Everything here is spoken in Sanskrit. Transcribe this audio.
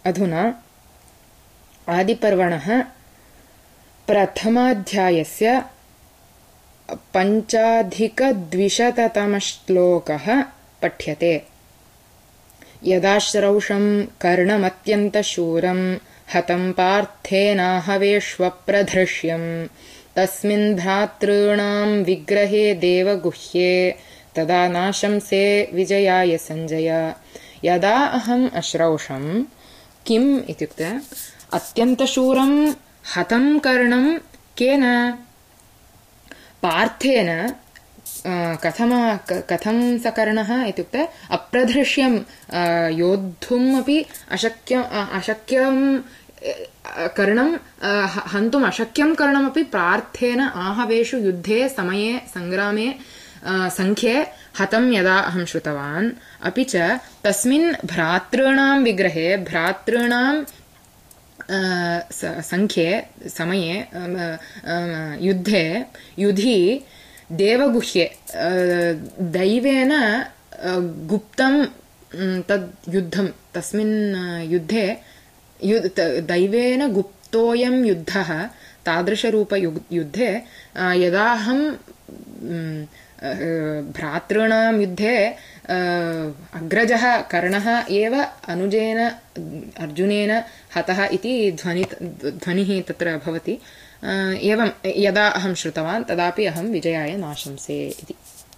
अधुना आदिपर्वणः प्रथमाध्यायस्य 5200तमः श्लोकः पठ्यते। यदाश्रौषं कर्णमत्यन्तशूरं हतं पार्थेनाहवेष्वप्रधृष्यं तस्मिन् भ्रातॄणां विग्रहे देवगुह्ये तदा नाशंसे विजयाय सञ्जय। यदा अहम् अश्रौषं किम् इत्युक्ते अत्यन्तशूरं हतं कर्णं केन पार्थेन कथं स कर्णः इत्युक्ते अप्रधृष्यं योद्धुम् अपि अशक्यं कर्णं हन्तुम् अशक्यं कर्णमपि पार्थेन आहवेषु युद्धे समये संग्रामे संख्ये हतं यदा अहं श्रुतवान्। अपि च तस्मिन् भ्रातॄणां विग्रहे भ्रातॄणां संख्ये समये युद्धे युधि देवगुह्ये दैवेन गुप्तं तद् युद्धं तस्मिन् युद्धे दैवेन गुप्तोऽयं युद्धः तादृशरूपयुद्धे यदाहं भ्रातॄणां युद्धे अग्रजः कर्णः एव अनुजेन अर्जुनेन हतः इति ध्वनिः तत्र भवति। एवं यदा अहं श्रुतवान् तदापि अहं विजयाय नाशंसे इति।